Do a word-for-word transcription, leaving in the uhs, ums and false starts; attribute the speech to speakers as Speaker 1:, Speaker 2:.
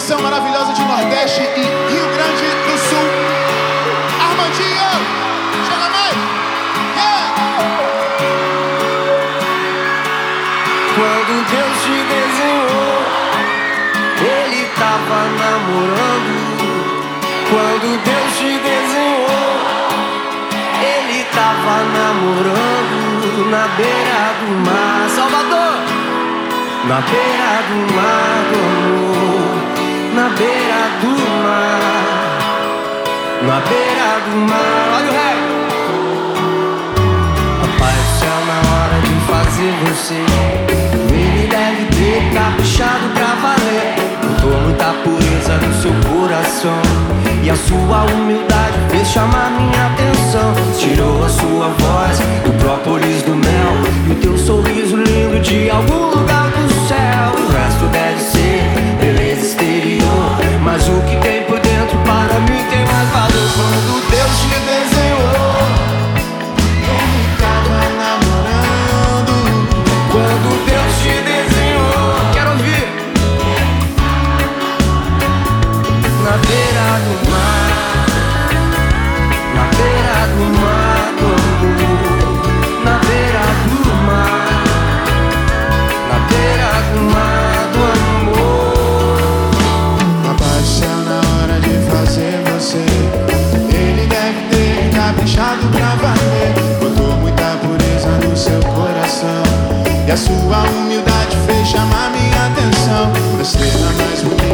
Speaker 1: canção maravilhosa de Nordeste e Rio Grande do Sul. Armandinho, chega mais. Yeah.
Speaker 2: Quando Deus te desenhou, Ele tava namorando. Quando Deus te desenhou, Ele tava namorando na beira do mar. Salvador! Na beira do mar do amor, na beira do mar, na beira do mar. Olha o rei! Papai do céu, na hora de fazer você, Ele deve ter caprichado pra valer. Botou muita pureza no seu coração, e a sua humildade fez chamar minha atenção. Tirou a sua voz do própolis do mel, e o teu sorriso lindo de algum lugar do céu. O resto deve ser beleza exterior, mas o que tem por dentro para mim tem mais valor. Quando Deus te desenhou, Ele tava namorando. Quando Deus te desenhou, quero ouvir. Na beira do mar, na beira do mar do amor, na beira do mar, na beira do mar do amor.
Speaker 1: Papai do céu, na hora de fazer você, Ele deve ter caprichado pra valer. Botou muita pureza no seu coração, e a sua humildade fez chamar minha atenção. A estrela mais bonita